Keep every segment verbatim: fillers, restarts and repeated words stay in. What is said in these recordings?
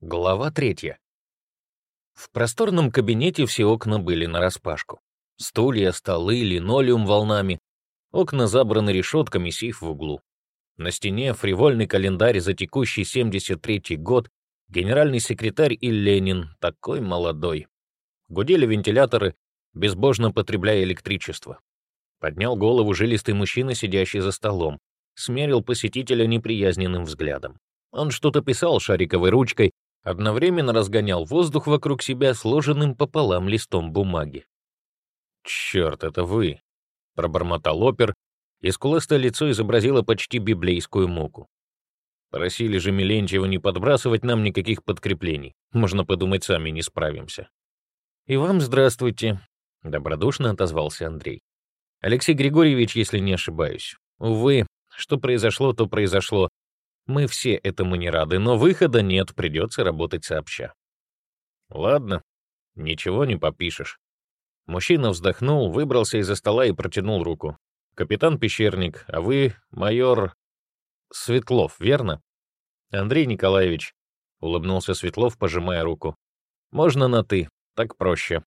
Глава третья. В просторном кабинете все окна были нараспашку. Стулья, столы, линолеум волнами. Окна забраны решетками, сейф в углу. На стене фривольный календарь за текущий семьдесят третий год, генеральный секретарь и Ленин, такой молодой. Гудели вентиляторы, безбожно потребляя электричество. Поднял голову жилистый мужчина, сидящий за столом. Смерил посетителя неприязненным взглядом. Он что-то писал шариковой ручкой, одновременно разгонял воздух вокруг себя сложенным пополам листом бумаги. «Черт, это вы!» — пробормотал опер, и скуластое лицо изобразило почти библейскую муку. «Просили же Мелентьева не подбрасывать нам никаких подкреплений. Можно подумать, сами не справимся». «И вам здравствуйте», — добродушно отозвался Андрей. «Алексей Григорьевич, если не ошибаюсь. Увы, что произошло, то произошло. Мы все этому не рады, но выхода нет, придется работать сообща». «Ладно, ничего не попишешь». Мужчина вздохнул, выбрался из-за стола и протянул руку. «Капитан Пещерник, а вы майор Светлов, верно?» «Андрей Николаевич», — улыбнулся Светлов, пожимая руку. «Можно на «ты», так проще».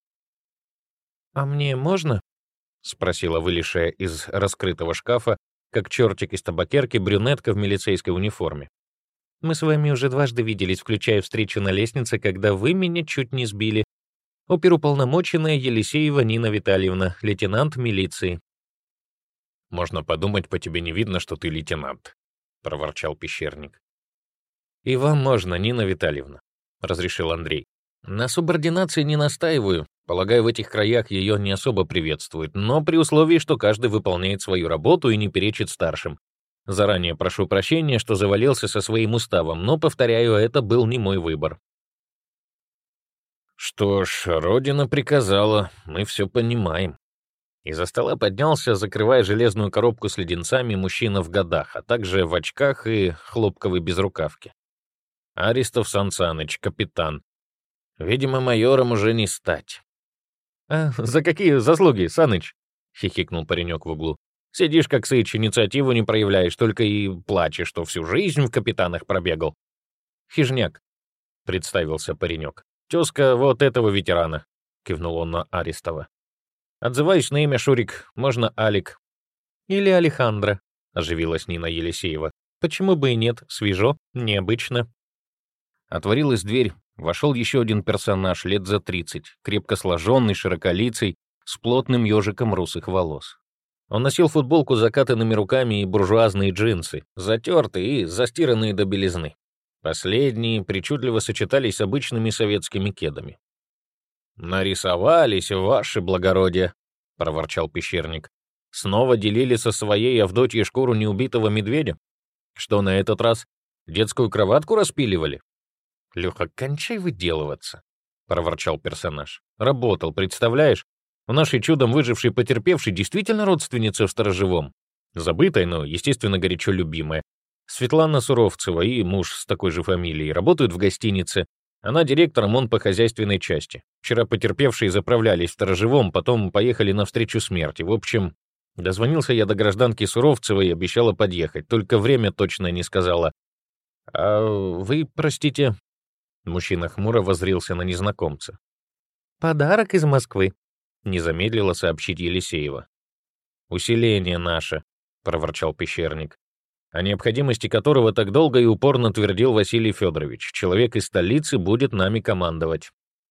«А мне можно?» — спросила вылезшая из раскрытого шкафа, как чертик из табакерки, брюнетка в милицейской униформе. «Мы с вами уже дважды виделись, включая встречу на лестнице, когда вы меня чуть не сбили. Оперуполномоченная Елисеева Нина Витальевна, лейтенант милиции». «Можно подумать, по тебе не видно, что ты лейтенант», — проворчал Пещерник. «И вам можно, Нина Витальевна», — разрешил Андрей. «На субординации не настаиваю. Полагаю, в этих краях ее не особо приветствуют, но при условии, что каждый выполняет свою работу и не перечит старшим. Заранее прошу прощения, что завалился со своим уставом, но, повторяю, это был не мой выбор». «Что ж, Родина приказала, мы все понимаем». Из-за стола поднялся, закрывая железную коробку с леденцами, мужчина в годах, а также в очках и хлопковой безрукавке. «Аристов Сан Саныч, капитан. Видимо, майором уже не стать». «А за какие заслуги, Саныч?» — хихикнул паренек в углу. «Сидишь как сыч, инициативу не проявляешь, только и плачешь, что всю жизнь в капитанах пробегал». «Хижняк», — представился паренек. «Тезка вот этого ветерана», — кивнул он на Аристова. «Отзываюсь на имя Шурик, можно Алик». «Или Алехандро», — оживилась Нина Елисеева. «Почему бы и нет, свежо, необычно». Отворилась дверь. Вошел еще один персонаж, лет за тридцать, крепко сложенный, широколицый, с плотным ежиком русых волос. Он носил футболку с закатанными руками и буржуазные джинсы, затертые и застиранные до белизны. Последние причудливо сочетались с обычными советскими кедами. «Нарисовались, ваше благородие», — проворчал Пещерник. «Снова делили со своей Авдотьей шкуру неубитого медведя? Что на этот раз, детскую кроватку распиливали?» «Леха, кончай выделываться», — проворчал персонаж. «Работал, представляешь? У нашей чудом выжившей потерпевшей действительно родственница в сторожевом. Забытая, но, естественно, горячо любимая. Светлана Суровцева и муж с такой же фамилией работают в гостинице. Она директором, он по хозяйственной части. Вчера потерпевшие заправлялись в сторожевом, потом поехали навстречу смерти. В общем, дозвонился я до гражданки Суровцевой и обещала подъехать, только время точно не сказала. А вы, простите...» Мужчина хмуро воззрился на незнакомца. «Подарок из Москвы», — не замедлила сообщить Елисеева. «Усиление наше», — проворчал Пещерник, о необходимости которого так долго и упорно твердил Василий Федорович. Человек из столицы будет нами командовать.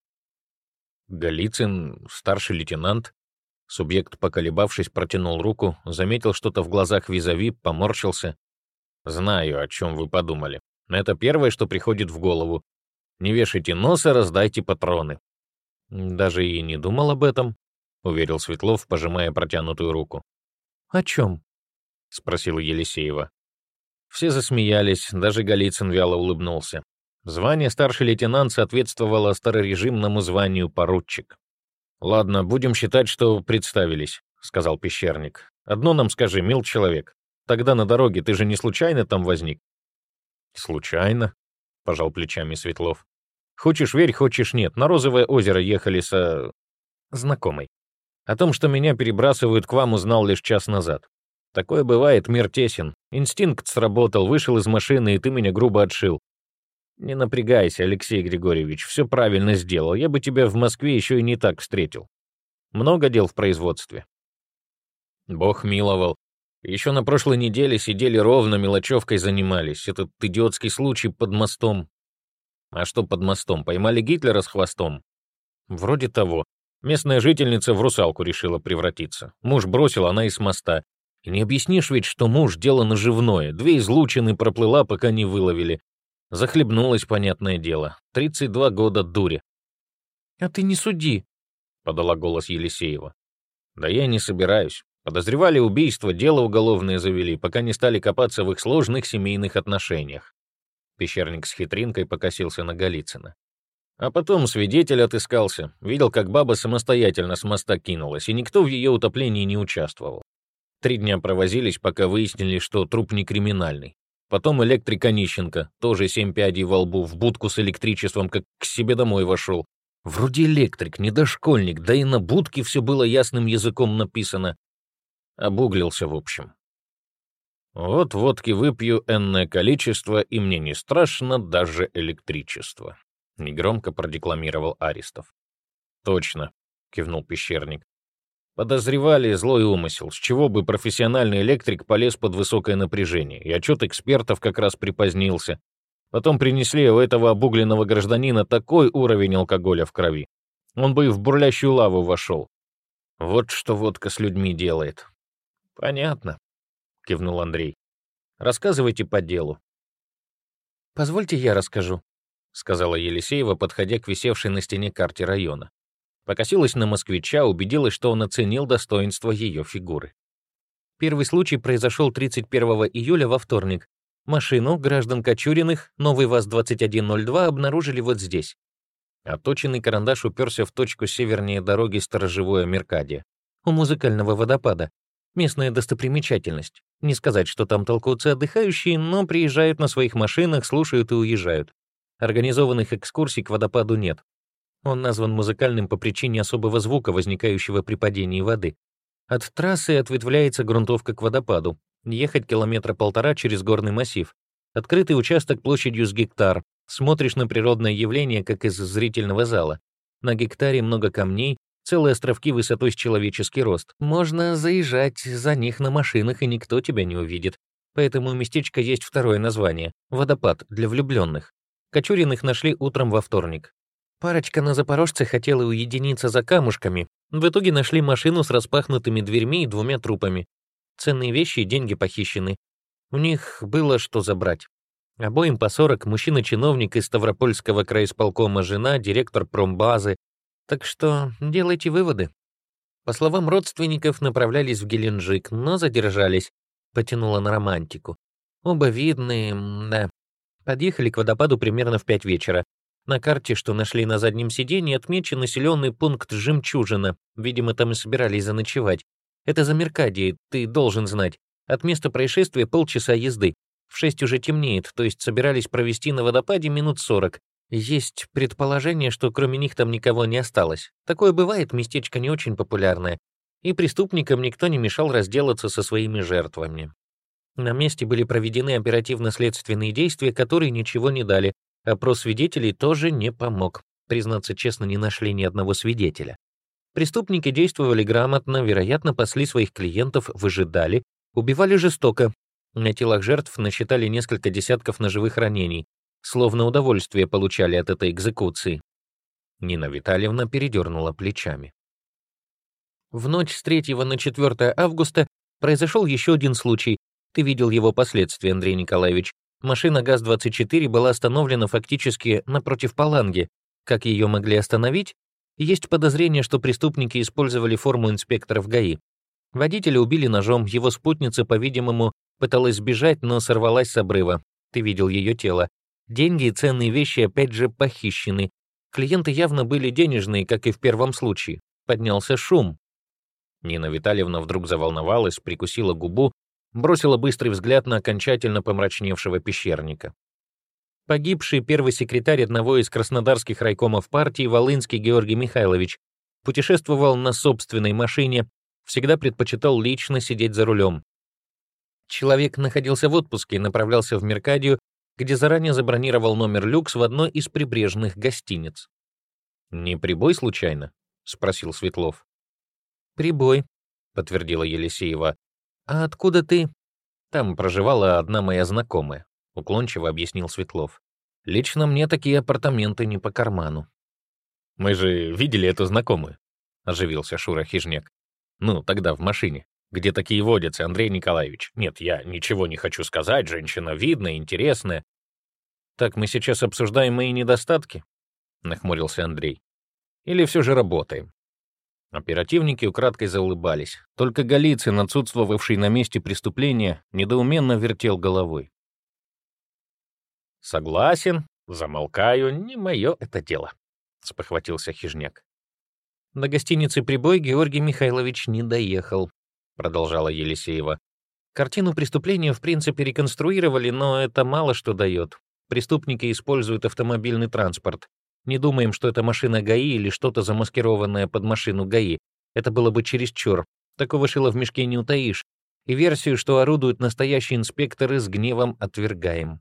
Голицын, старший лейтенант. Субъект, поколебавшись, протянул руку, заметил что-то в глазах визави, поморщился. «Знаю, о чем вы подумали. Это первое, что приходит в голову. Не вешайте носа, раздайте патроны». «Даже и не думал об этом», — уверил Светлов, пожимая протянутую руку. «О чем?» — спросила Елисеева. Все засмеялись, даже Голицын вяло улыбнулся. Звание старший лейтенант соответствовало старорежимному званию поручик. «Ладно, будем считать, что представились», — сказал Пещерник. «Одно нам скажи, мил человек. Тогда на дороге ты же не случайно там возник?» «Случайно», — пожал плечами Светлов. «Хочешь верь, хочешь нет. На Розовое озеро ехали со... знакомой. О том, что меня перебрасывают к вам, узнал лишь час назад. Такое бывает, мир тесен. Инстинкт сработал, вышел из машины, и ты меня грубо отшил. Не напрягайся, Алексей Григорьевич, все правильно сделал. Я бы тебя в Москве еще и не так встретил. Много дел в производстве. Бог миловал. Еще на прошлой неделе сидели ровно, мелочевкой занимались. Этот идиотский случай под мостом. А что под мостом? Поймали Гитлера с хвостом? Вроде того. Местная жительница в русалку решила превратиться. Муж бросил, она и с моста. И не объяснишь ведь, что муж — дело наживное. Две излучины проплыла, пока не выловили. Захлебнулась, понятное дело. тридцать два года дури. «А ты не суди», — подала голос Елисеева. «Да я не собираюсь. Подозревали убийство, дело уголовное завели, пока не стали копаться в их сложных семейных отношениях». Пещерник с хитринкой покосился на Голицына. А потом свидетель отыскался. Видел, как баба самостоятельно с моста кинулась, и никто в ее утоплении не участвовал. Три дня провозились, пока выяснили, что труп не криминальный. Потом электрик Онищенко, тоже семь пядей во лбу, в будку с электричеством, как к себе домой вошел. Вроде электрик, не дошкольник, да и на будке все было ясным языком написано. Обуглился, в общем. Вот водки выпью энное количество, и мне не страшно даже электричество. Негромко продекламировал Аристов. «Точно», — кивнул Пещерник. «Подозревали злой умысел, с чего бы профессиональный электрик полез под высокое напряжение, и отчет экспертов как раз припозднился. Потом принесли у этого обугленного гражданина такой уровень алкоголя в крови. Он бы и в бурлящую лаву вошел. Вот что водка с людьми делает». «Понятно», — кивнул Андрей. «Рассказывайте по делу». «Позвольте я расскажу», — сказала Елисеева, подходя к висевшей на стене карте района. Покосилась на москвича, убедилась, что он оценил достоинство ее фигуры. Первый случай произошел тридцать первого июля во вторник. Машину граждан Кочуриных, новый ВАЗ двадцать один ноль два, обнаружили вот здесь. Отточенный карандаш уперся в точку севернее дороги Сторожевое Меркадия, у музыкального водопада. Местная достопримечательность. Не сказать, что там толкутся отдыхающие, но приезжают на своих машинах, слушают и уезжают. Организованных экскурсий к водопаду нет. Он назван музыкальным по причине особого звука, возникающего при падении воды. От трассы ответвляется грунтовка к водопаду. Ехать километра полтора через горный массив. Открытый участок площадью с гектар. Смотришь на природное явление, как из зрительного зала. На гектаре много камней, целые островки высотой с человеческий рост. Можно заезжать за них на машинах, и никто тебя не увидит. Поэтому у местечка есть второе название — водопад для влюбленных. Кочуриных нашли утром во вторник. Парочка на Запорожце хотела уединиться за камушками. В итоге нашли машину с распахнутыми дверьми и двумя трупами. Ценные вещи и деньги похищены. У них было что забрать. Обоим по сорок, мужчина-чиновник из Ставропольского краисполкома, жена, директор промбазы. Так что делайте выводы. По словам родственников, направлялись в Геленджик, но задержались. Потянуло на романтику. Оба видные, да. Подъехали к водопаду примерно в пять вечера. На карте, что нашли на заднем сиденье, отмечен населенный пункт Жемчужина. Видимо, там и собирались заночевать. Это за Меркадией, ты должен знать. От места происшествия полчаса езды. В шесть уже темнеет, то есть собирались провести на водопаде минут сорок. Есть предположение, что кроме них там никого не осталось. Такое бывает, местечко не очень популярное. И преступникам никто не мешал разделаться со своими жертвами. На месте были проведены оперативно-следственные действия, которые ничего не дали. Опрос свидетелей тоже не помог. Признаться честно, не нашли ни одного свидетеля. Преступники действовали грамотно, вероятно, пасли своих клиентов, выжидали, убивали жестоко. На телах жертв насчитали несколько десятков ножевых ранений, словно удовольствие получали от этой экзекуции. Нина Витальевна передернула плечами. В ночь с третьего на четвёртое августа произошел еще один случай. Ты видел его последствия, Андрей Николаевич. Машина ГАЗ двадцать четыре была остановлена фактически напротив Паланги. Как ее могли остановить? Есть подозрение, что преступники использовали форму инспекторов ГАИ. Водителя убили ножом, его спутница, по-видимому, пыталась сбежать, но сорвалась с обрыва. Ты видел ее тело. Деньги и ценные вещи опять же похищены. Клиенты явно были денежные, как и в первом случае. Поднялся шум. Нина Витальевна вдруг заволновалась, прикусила губу, бросила быстрый взгляд на окончательно помрачневшего Пещерника. Погибший первый секретарь одного из краснодарских райкомов партии Волынский Георгий Михайлович путешествовал на собственной машине, всегда предпочитал лично сидеть за рулем. Человек находился в отпуске, направлялся в Меркадию, где заранее забронировал номер люкс в одной из прибрежных гостиниц. «Не прибой случайно?» — спросил Светлов. «Прибой», — подтвердила Елисеева. «А откуда ты?» «Там проживала одна моя знакомая», — уклончиво объяснил Светлов. «Лично мне такие апартаменты не по карману». «Мы же видели эту знакомую», — оживился Шура Хижняк. «Ну, тогда в машине. Где такие водятся, Андрей Николаевич? Нет, я ничего не хочу сказать, женщина видная, интересная». «Так мы сейчас обсуждаем мои недостатки?» — нахмурился Андрей. «Или все же работаем?» Оперативники украдкой заулыбались. Только Голицын, отсутствовавший на месте преступления, недоуменно вертел головой. «Согласен, замолкаю, не мое это дело», — спохватился Хижняк. «До гостиницы «Прибой» Георгий Михайлович не доехал», — продолжала Елисеева. «Картину преступления в принципе реконструировали, но это мало что дает. Преступники используют автомобильный транспорт. Не думаем, что это машина ГАИ или что-то замаскированное под машину ГАИ. Это было бы чересчур. Такого шила в мешке не утаишь. И версию, что орудуют настоящие инспекторы, с гневом отвергаем».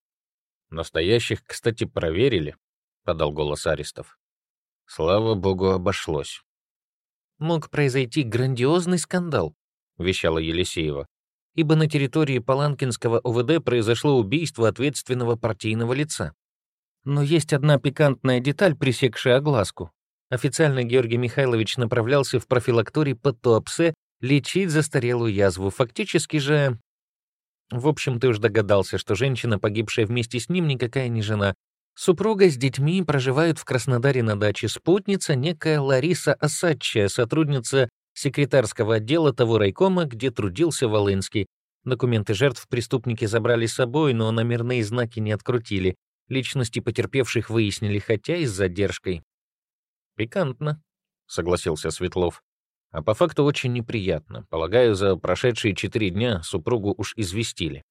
«Настоящих, кстати, проверили», — подал голос Аристов. «Слава богу, обошлось». «Мог произойти грандиозный скандал», — вещала Елисеева, «ибо на территории Паланкинского ОВД произошло убийство ответственного партийного лица. Но есть одна пикантная деталь, пресекшая огласку. Официально Георгий Михайлович направлялся в профилакторий под Туапсе лечить застарелую язву. Фактически же... В общем, ты уж догадался, что женщина, погибшая вместе с ним, никакая не жена. Супруга с детьми проживают в Краснодаре на даче. Спутница некая Лариса Осадчая, сотрудница секретарского отдела того райкома, где трудился Волынский. Документы жертв преступники забрали с собой, но номерные знаки не открутили. Личности потерпевших выяснили, хотя и с задержкой. «Пикантно», — согласился Светлов. «А по факту очень неприятно. Полагаю, за прошедшие четыре дня супругу уж известили».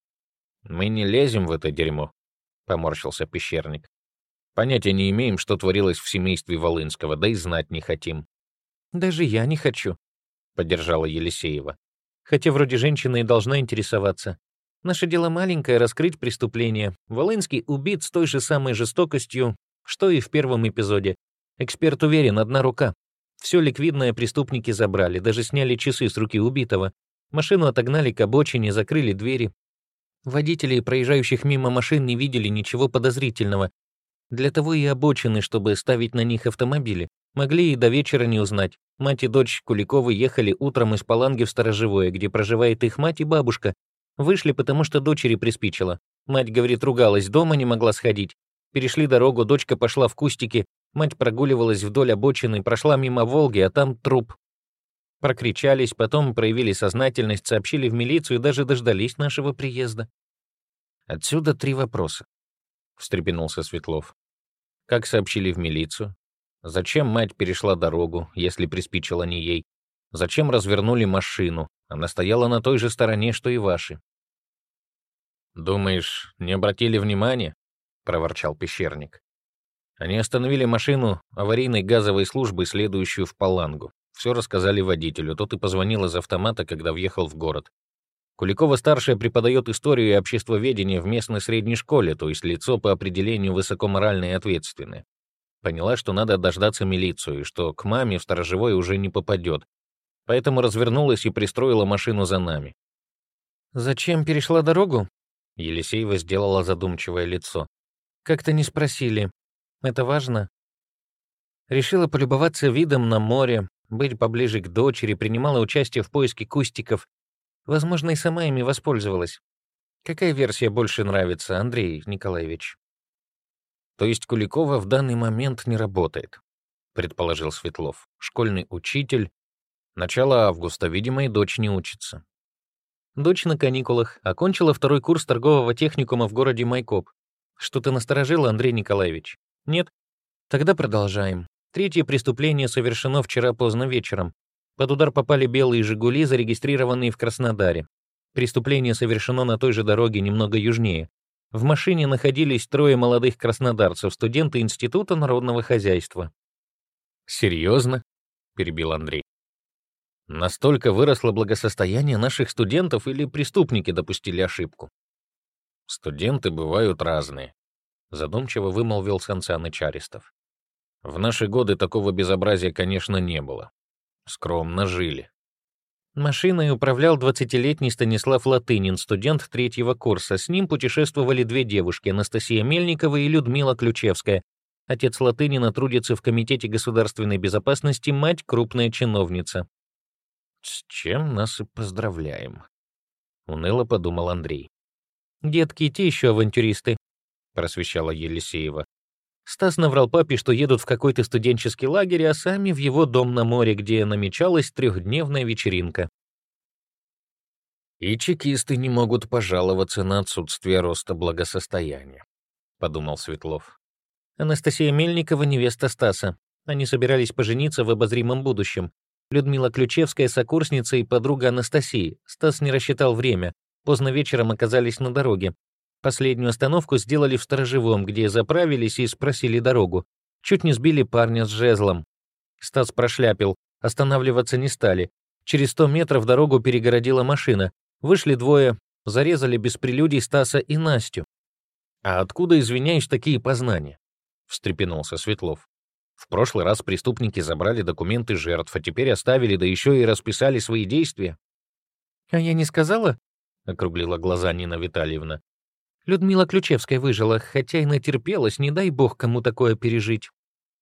«Мы не лезем в это дерьмо», — поморщился Пещерник. «Понятия не имеем, что творилось в семействе Волынского, да и знать не хотим». «Даже я не хочу», — поддержала Елисеева. «Хотя вроде женщина и должна интересоваться. Наше дело маленькое — раскрыть преступление. Волынский убит с той же самой жестокостью, что и в первом эпизоде. Эксперт уверен, одна рука. Все ликвидное преступники забрали, даже сняли часы с руки убитого. Машину отогнали к обочине, закрыли двери. Водители проезжающих мимо машин не видели ничего подозрительного. Для того и обочины, чтобы ставить на них автомобили. Могли и до вечера не узнать. Мать и дочь Куликовы ехали утром из Паланги в Сторожевое, где проживает их мать и бабушка. Вышли, потому что дочери приспичило. Мать, говорит, ругалась, дома не могла сходить. Перешли дорогу, дочка пошла в кустики, мать прогуливалась вдоль обочины, прошла мимо Волги, а там труп. Прокричались, потом проявили сознательность, сообщили в милицию и даже дождались нашего приезда. Отсюда три вопроса, — встрепенулся Светлов. Как сообщили в милицию? Зачем мать перешла дорогу, если приспичило не ей? Зачем развернули машину? Она стояла на той же стороне, что и ваши. «Думаешь, не обратили внимания?» — проворчал Пещерник. «Они остановили машину аварийной газовой службы, следующую в Палангу. Все рассказали водителю, тот и позвонил из автомата, когда въехал в город. Куликова-старшая преподает историю и обществоведение в местной средней школе, то есть лицо по определению высокоморальное и ответственное. Поняла, что надо дождаться милицию, и что к маме в Сторожевой уже не попадет. Поэтому развернулась и пристроила машину за нами». «Зачем перешла дорогу?» Елисеева сделала задумчивое лицо. «Как-то не спросили. Это важно?» Решила полюбоваться видом на море, быть поближе к дочери, принимала участие в поиске кустиков. Возможно, и сама ими воспользовалась. Какая версия больше нравится, Андрей Николаевич? «То есть Куликова в данный момент не работает», — предположил Светлов. «Школьный учитель. Начало августа, видимо, и дочь не учится». «Дочь на каникулах, окончила второй курс торгового техникума в городе Майкоп. Что-то насторожило, Андрей Николаевич? Нет? Тогда продолжаем. Третье преступление совершено вчера поздно вечером. Под удар попали белые «Жигули», зарегистрированные в Краснодаре. Преступление совершено на той же дороге, немного южнее. В машине находились трое молодых краснодарцев, студенты Института народного хозяйства». «Серьезно?» — перебил Андрей. «Настолько выросло благосостояние наших студентов или преступники допустили ошибку?» «Студенты бывают разные», — задумчиво вымолвил Сан Саныч Аристов. «В наши годы такого безобразия, конечно, не было. Скромно жили». Машиной управлял двадцатилетний Станислав Латынин, студент третьего курса. С ним путешествовали две девушки, Анастасия Мельникова и Людмила Ключевская. Отец Латынина трудится в Комитете государственной безопасности, мать — крупная чиновница. «С чем нас и поздравляем», — уныло подумал Андрей. «Детки и те еще авантюристы», — просвещала Елисеева. Стас наврал папе, что едут в какой-то студенческий лагерь, а сами в его дом на море, где намечалась трехдневная вечеринка. «И чекисты не могут пожаловаться на отсутствие роста благосостояния», — подумал Светлов. Анастасия Мельникова — невеста Стаса. Они собирались пожениться в обозримом будущем. Людмила Ключевская — сокурсница и подруга Анастасии. Стас не рассчитал время. Поздно вечером оказались на дороге. Последнюю остановку сделали в Сторожевом, где заправились и спросили дорогу. Чуть не сбили парня с жезлом. Стас прошляпил, останавливаться не стали. Через сто метров дорогу перегородила машина. Вышли двое, зарезали без прелюдий Стаса и Настю. «А откуда, извиняюсь, такие познания?» — встрепенулся Светлов. «В прошлый раз преступники забрали документы жертв, а теперь оставили, да еще и расписали свои действия». «А я не сказала?» — округлила глаза Нина Витальевна. Людмила Ключевская выжила, хотя и натерпелась, не дай бог кому такое пережить.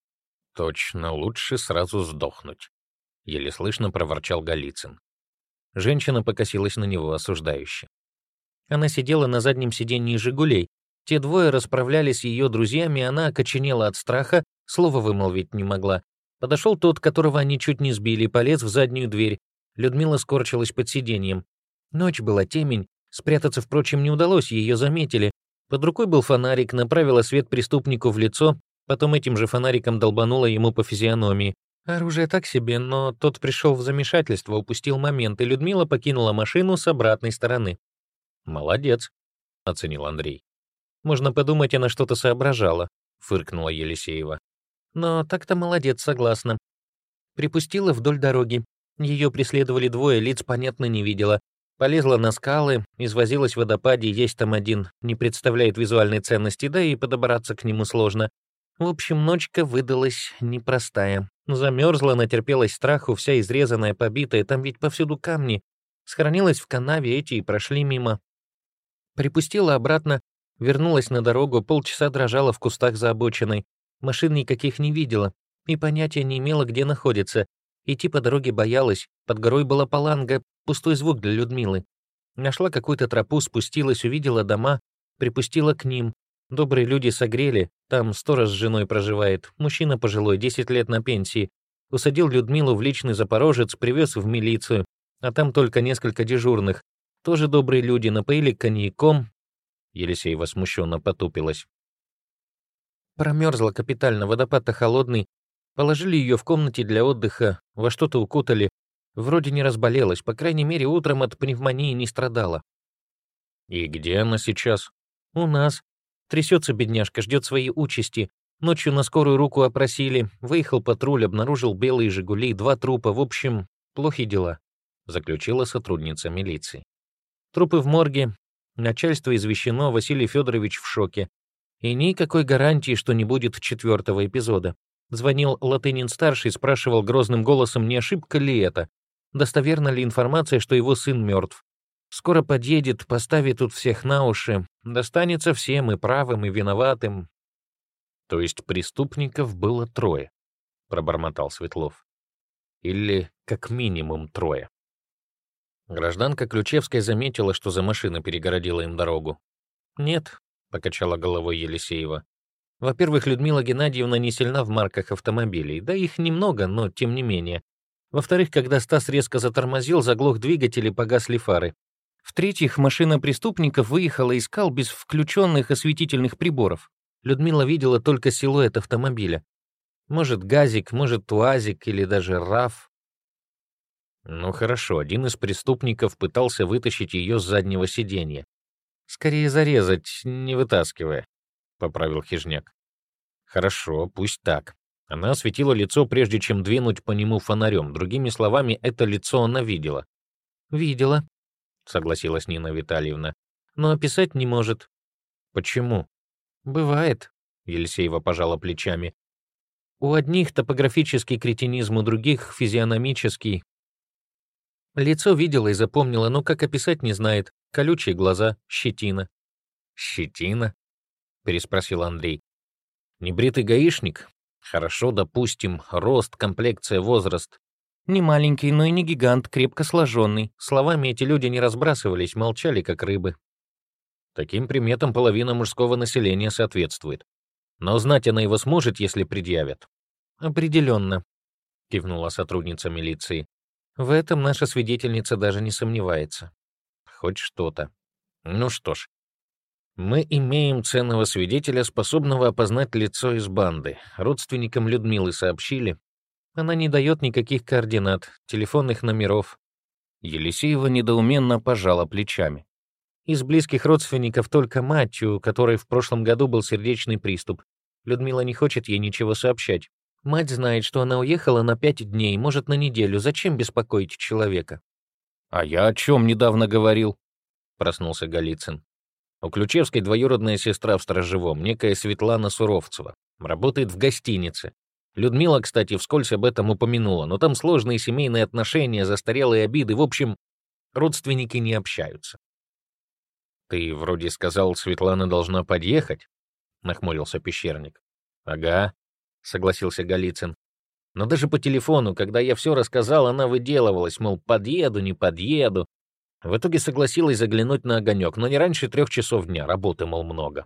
«Точно, лучше сразу сдохнуть», — еле слышно проворчал Голицын. Женщина покосилась на него осуждающе. Она сидела на заднем сиденье «Жигулей». Те двое расправлялись с ее друзьями, она окоченела от страха, слова вымолвить не могла. Подошел тот, которого они чуть не сбили, полез в заднюю дверь. Людмила скорчилась под сиденьем. Ночь была, темень. Спрятаться, впрочем, не удалось, ее заметили. Под рукой был фонарик, направила свет преступнику в лицо, потом этим же фонариком долбанула ему по физиономии. Оружие так себе, но тот пришел в замешательство, упустил момент, и Людмила покинула машину с обратной стороны. «Молодец», — оценил Андрей. «Можно подумать, она что-то соображала», — фыркнула Елисеева. «Но так-то молодец, согласна. Припустила вдоль дороги. Ее преследовали двое, лиц, понятно, не видела. Полезла на скалы, извозилась в водопаде, есть там один, не представляет визуальной ценности, да и подобраться к нему сложно. В общем, ночка выдалась непростая. Замерзла, натерпелась страху, вся изрезанная, побитая, там ведь повсюду камни. Схоронилась в канаве, эти и прошли мимо. Припустила обратно, вернулась на дорогу, полчаса дрожала в кустах за обочиной. Машин никаких не видела и понятия не имела, где находится. Идти по дороге боялась, под горой была паланга, пустой звук для Людмилы. Нашла какую-то тропу, спустилась, увидела дома, припустила к ним. Добрые люди согрели, там сторож с женой проживает, мужчина пожилой, десять лет на пенсии. Усадил Людмилу в личный Запорожец, привез в милицию, а там только несколько дежурных. Тоже добрые люди, напоили коньяком. Елисеева смущенно потупилась. Промерзла капитально, водопад-то холодный. Положили ее в комнате для отдыха, во что-то укутали. Вроде не разболелась, по крайней мере, утром от пневмонии не страдала. «И где она сейчас?» «У нас. Трясется бедняжка, ждет своей участи. Ночью на скорую руку опросили. Выехал патруль, обнаружил белые «Жигули», два трупа. В общем, плохи дела», — заключила сотрудница милиции. «Трупы в морге. Начальство извещено, Василий Федорович в шоке. И никакой гарантии, что не будет четвертого эпизода. Звонил Латынин-старший, спрашивал грозным голосом, не ошибка ли это, достоверна ли информация, что его сын мертв. Скоро подъедет, поставит тут всех на уши, достанется всем, и правым, и виноватым». «То есть преступников было трое», — пробормотал Светлов. «Или как минимум трое». Гражданка Ключевская заметила, что за машина перегородила им дорогу. «Нет», — покачала головой Елисеева. «Во-первых, Людмила Геннадьевна не сильна в марках автомобилей, да их немного, но тем не менее. Во-вторых, когда Стас резко затормозил, заглох двигатель и погасли фары. В-третьих, машина преступников выехала из скал без включенных осветительных приборов. Людмила видела только силуэт автомобиля. Может, газик, может, уазик или даже раф». «Ну хорошо, один из преступников пытался вытащить ее с заднего сиденья. «Скорее зарезать, не вытаскивая», — поправил Хижняк. «Хорошо, пусть так. Она осветила лицо, прежде чем двинуть по нему фонарем. Другими словами, это лицо она видела». «Видела», — согласилась Нина Витальевна. «но описать не может. Почему? Бывает, Елисеева пожала плечами. У одних топографический кретинизм, у других физиономический. Лицо видела и запомнила, но как описать не знает. Колючие глаза, щетина. Щетина? Переспросил Андрей. Небритый гаишник? Хорошо, допустим, рост, комплекция, возраст. Не маленький, но и не гигант, крепко сложенный. Словами эти люди не разбрасывались, молчали, как рыбы. Таким приметам половина мужского населения соответствует. Но узнать она его сможет, если предъявят. Определенно, кивнула сотрудница милиции. В этом наша свидетельница даже не сомневается. Хоть что-то. Ну что ж, мы имеем ценного свидетеля, способного опознать лицо из банды. Родственникам Людмилы сообщили. Она не дает никаких координат, телефонных номеров. Елисеева недоуменно пожала плечами. Из близких родственников только мать, у которой в прошлом году был сердечный приступ. Людмила не хочет ей ничего сообщать. Мать знает, что она уехала на пять дней, может, на неделю. Зачем беспокоить человека? «А я о чем недавно говорил?» — проснулся Голицын. «У Ключевской двоюродная сестра в Сторожевом, некая Светлана Суровцева. Работает в гостинице. Людмила, кстати, вскользь об этом упомянула, но там сложные семейные отношения, застарелые обиды. В общем, родственники не общаются». «Ты вроде сказал, Светлана должна подъехать?» — нахмурился Пещерник. «Ага», — согласился Голицын. «Но даже по телефону, когда я все рассказал, она выделывалась, мол, подъеду, не подъеду. В итоге согласилась заглянуть на огонек, но не раньше трех часов дня, работы, мол, много».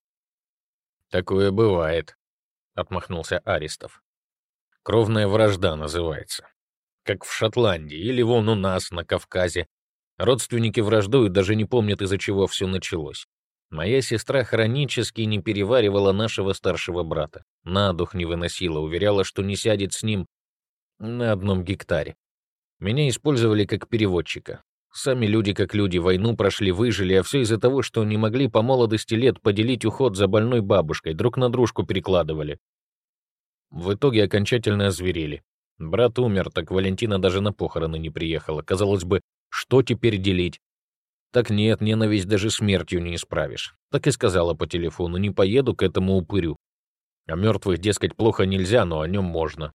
«Такое бывает», — отмахнулся Аристов. «Кровная вражда называется. Как в Шотландии или вон у нас на Кавказе. Родственники враждуют, даже не помнят, из-за чего все началось. Моя сестра хронически не переваривала нашего старшего брата. На дух не выносила, уверяла, что не сядет с ним на одном гектаре. Меня использовали как переводчика. Сами люди как люди, войну прошли, выжили, а все из-за того, что не могли по молодости лет поделить уход за больной бабушкой, друг на дружку перекладывали. В итоге окончательно озверели. Брат умер, так Валентина даже на похороны не приехала. Казалось бы, что теперь делить? Так нет, ненависть даже смертью не исправишь. Так и сказала по телефону, не поеду к этому упырю. О мертвых, дескать, плохо нельзя, но о нем можно.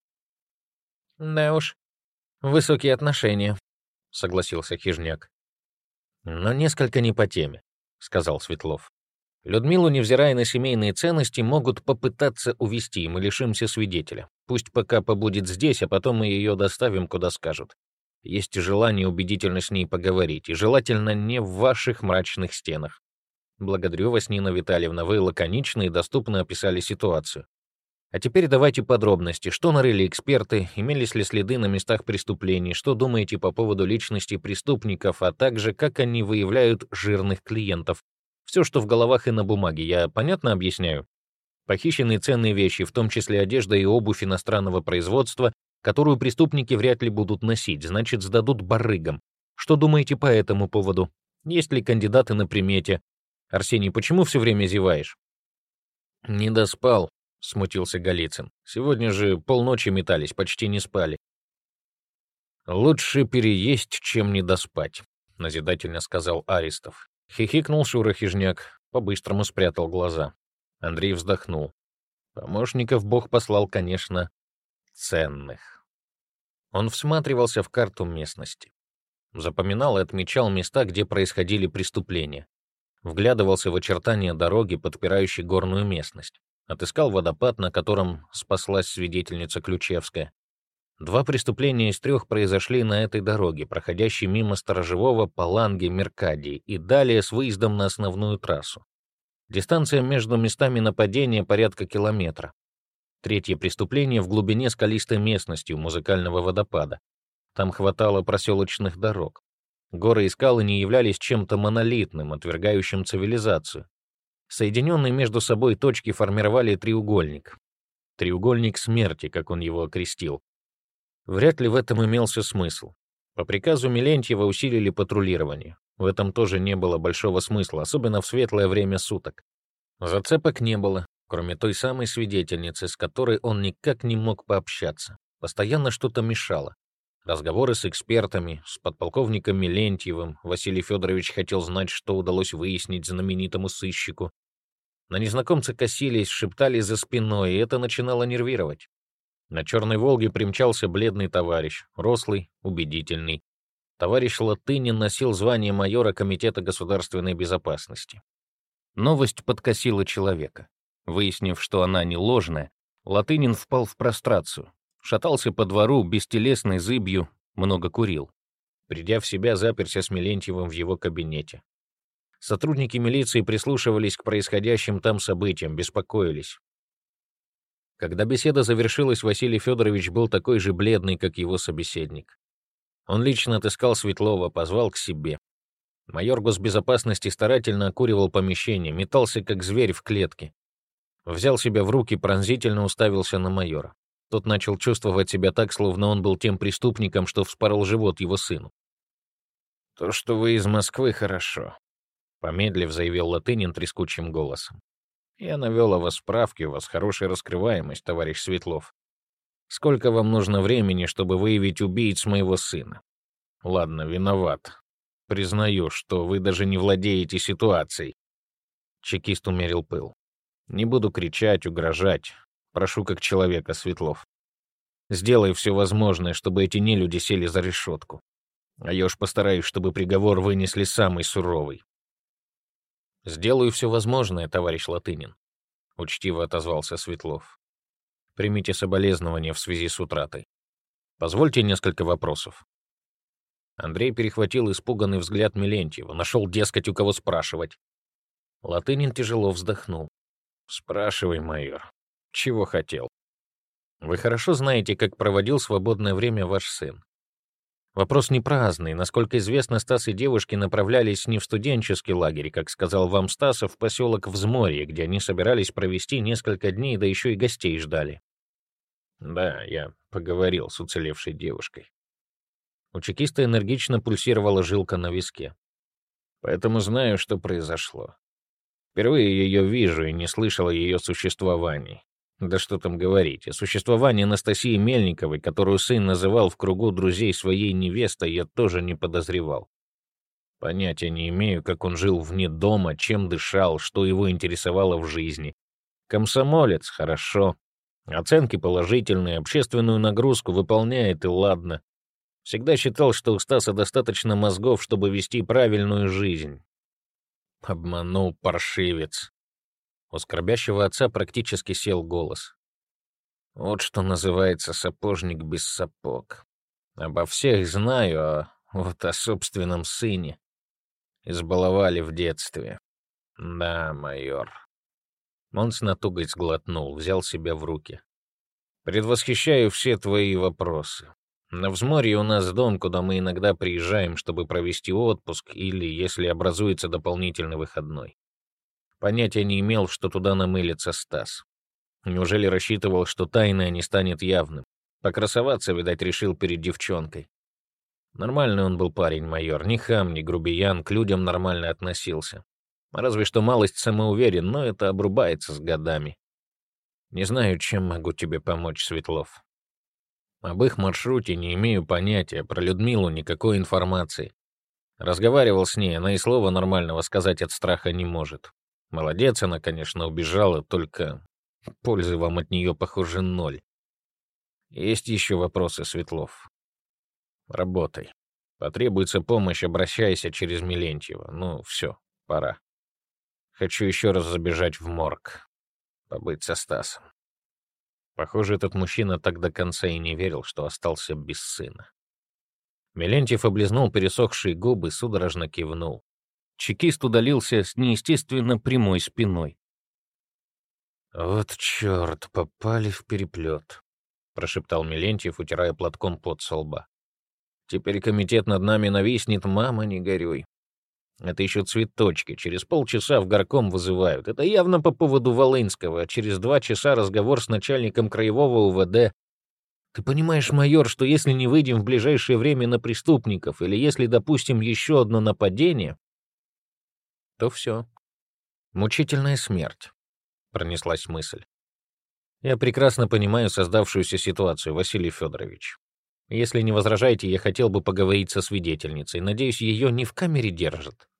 Да уж, высокие отношения, согласился Хижняк. Но несколько не по теме, сказал Светлов. Людмилу, невзирая на семейные ценности, могут попытаться увезти, и мы лишимся свидетеля. Пусть пока побудет здесь, а потом мы ее доставим, куда скажут. Есть желание убедительно с ней поговорить, и желательно не в ваших мрачных стенах. Благодарю вас, Нина Витальевна, вы лаконично и доступно описали ситуацию. А теперь давайте подробности. Что нарыли эксперты, имелись ли следы на местах преступлений, что думаете по поводу личности преступников, а также как они выявляют жирных клиентов. Все, что в головах и на бумаге, я понятно объясняю? Похищенные ценные вещи, в том числе одежда и обувь иностранного производства, которую преступники вряд ли будут носить, значит, сдадут барыгам. Что думаете по этому поводу? Есть ли кандидаты на примете? Арсений, почему все время зеваешь? Не доспал, смутился Голицын. Сегодня же полночи метались, почти не спали. Лучше переесть, чем не доспать, назидательно сказал Аристов. Хихикнул Шура Хижняк, по-быстрому спрятал глаза. Андрей вздохнул. Помощников Бог послал, конечно, ценных. Он всматривался в карту местности. Запоминал и отмечал места, где происходили преступления. Вглядывался в очертания дороги, подпирающей горную местность. Отыскал водопад, на котором спаслась свидетельница Ключевская. Два преступления из трех произошли на этой дороге, проходящей мимо Сторожевого, Паланги, Меркадии, и далее с выездом на основную трассу. Дистанция между местами нападения порядка километра. Третье преступление в глубине скалистой местности у музыкального водопада. Там хватало проселочных дорог. Горы и скалы не являлись чем-то монолитным, отвергающим цивилизацию. Соединенные между собой точки формировали треугольник. Треугольник смерти, как он его окрестил. Вряд ли в этом имелся смысл. По приказу Милентьева усилили патрулирование. В этом тоже не было большого смысла, особенно в светлое время суток. Зацепок не было, кроме той самой свидетельницы, с которой он никак не мог пообщаться. Постоянно что-то мешало. Разговоры с экспертами, с подполковником Милентьевым. Василий Федорович хотел знать, что удалось выяснить знаменитому сыщику. На незнакомца косились, шептали за спиной, и это начинало нервировать. На «Черной Волге» примчался бледный товарищ, рослый, убедительный. Товарищ Латынин носил звание майора Комитета государственной безопасности. Новость подкосила человека. Выяснив, что она не ложная, Латынин впал в прострацию. Шатался по двору бестелесной зыбью, много курил. Придя в себя, заперся с Мелентьевым в его кабинете. Сотрудники милиции прислушивались к происходящим там событиям, беспокоились. Когда беседа завершилась, Василий Федорович был такой же бледный, как его собеседник. Он лично отыскал Светлова, позвал к себе. Майор госбезопасности старательно окуривал помещение, метался, как зверь в клетке. Взял себя в руки, пронзительно уставился на майора. Тот начал чувствовать себя так, словно он был тем преступником, что вспорол живот его сыну. «То, что вы из Москвы, хорошо», — помедлив заявил Латынин трескучим голосом. «Я навел о вас справки, у вас хорошая раскрываемость, товарищ Светлов. Сколько вам нужно времени, чтобы выявить убийц моего сына? Ладно, виноват. Признаю, что вы даже не владеете ситуацией». Чекист умерил пыл. «Не буду кричать, угрожать. Прошу как человека, Светлов. Сделай все возможное, чтобы эти нелюди сели за решетку. А я уж постараюсь, чтобы приговор вынесли самый суровый». «Сделаю все возможное, товарищ Латынин», — учтиво отозвался Светлов. «Примите соболезнования в связи с утратой. Позвольте несколько вопросов». Андрей перехватил испуганный взгляд Мелентьева, нашел, дескать, у кого спрашивать. Латынин тяжело вздохнул. «Спрашивай, майор. Чего хотел?» «Вы хорошо знаете, как проводил свободное время ваш сын. Вопрос не праздный. Насколько известно, Стас и девушки направлялись не в студенческий лагерь, как сказал вам Стасов, в поселок Взморье, где они собирались провести несколько дней, да еще и гостей ждали». «Да, я поговорил с уцелевшей девушкой». У чекиста энергично пульсировала жилка на виске. «Поэтому знаю, что произошло. Впервые ее вижу и не слышал о ее существовании. Да что там говорить, о существовании Анастасии Мельниковой, которую сын называл в кругу друзей своей невестой, я тоже не подозревал. Понятия не имею, как он жил вне дома, чем дышал, что его интересовало в жизни. Комсомолец — хорошо. Оценки положительные, общественную нагрузку выполняет, и ладно. Всегда считал, что у Стаса достаточно мозгов, чтобы вести правильную жизнь. Обманул паршивец». У скорбящего отца практически сел голос. «Вот что называется сапожник без сапог. Обо всех знаю, а вот о собственном сыне избаловали в детстве. Да, майор». Он с натугой сглотнул, взял себя в руки. «Предвосхищаю все твои вопросы. На Взморье у нас дом, куда мы иногда приезжаем, чтобы провести отпуск или, если образуется дополнительный выходной. Понятия не имел, что туда намылится Стас. Неужели рассчитывал, что тайное не станет явным? Покрасоваться, видать, решил перед девчонкой. Нормальный он был парень, майор, ни хам, ни грубиян, к людям нормально относился. Разве что малость самоуверен, но это обрубается с годами. Не знаю, чем могу тебе помочь, Светлов. Об их маршруте не имею понятия, про Людмилу никакой информации. Разговаривал с ней, она и слова нормального сказать от страха не может. Молодец она, конечно, убежала, только пользы вам от нее, похоже, ноль. Есть еще вопросы, Светлов? Работай. Потребуется помощь, обращайся через Мелентьева. Ну, все, пора. Хочу еще раз забежать в морг. Побыть со Стасом. Похоже, этот мужчина так до конца и не верил, что остался без сына. Мелентьев облизнул пересохшие губы, судорожно кивнул. Чекист удалился с неестественно прямой спиной. «Вот черт, попали в переплет», — прошептал Мелентьев, утирая платком пот со лба. «Теперь комитет над нами нависнет, мама, не горюй. Это еще цветочки, через полчаса в горком вызывают. Это явно по поводу Волынского, а через два часа разговор с начальником краевого УВД. Ты понимаешь, майор, что если не выйдем в ближайшее время на преступников, или если допустим еще одно нападение, то все. Мучительная смерть», — пронеслась мысль. «Я прекрасно понимаю создавшуюся ситуацию, Василий Федорович. Если не возражаете, я хотел бы поговорить со свидетельницей. Надеюсь, ее не в камере держат».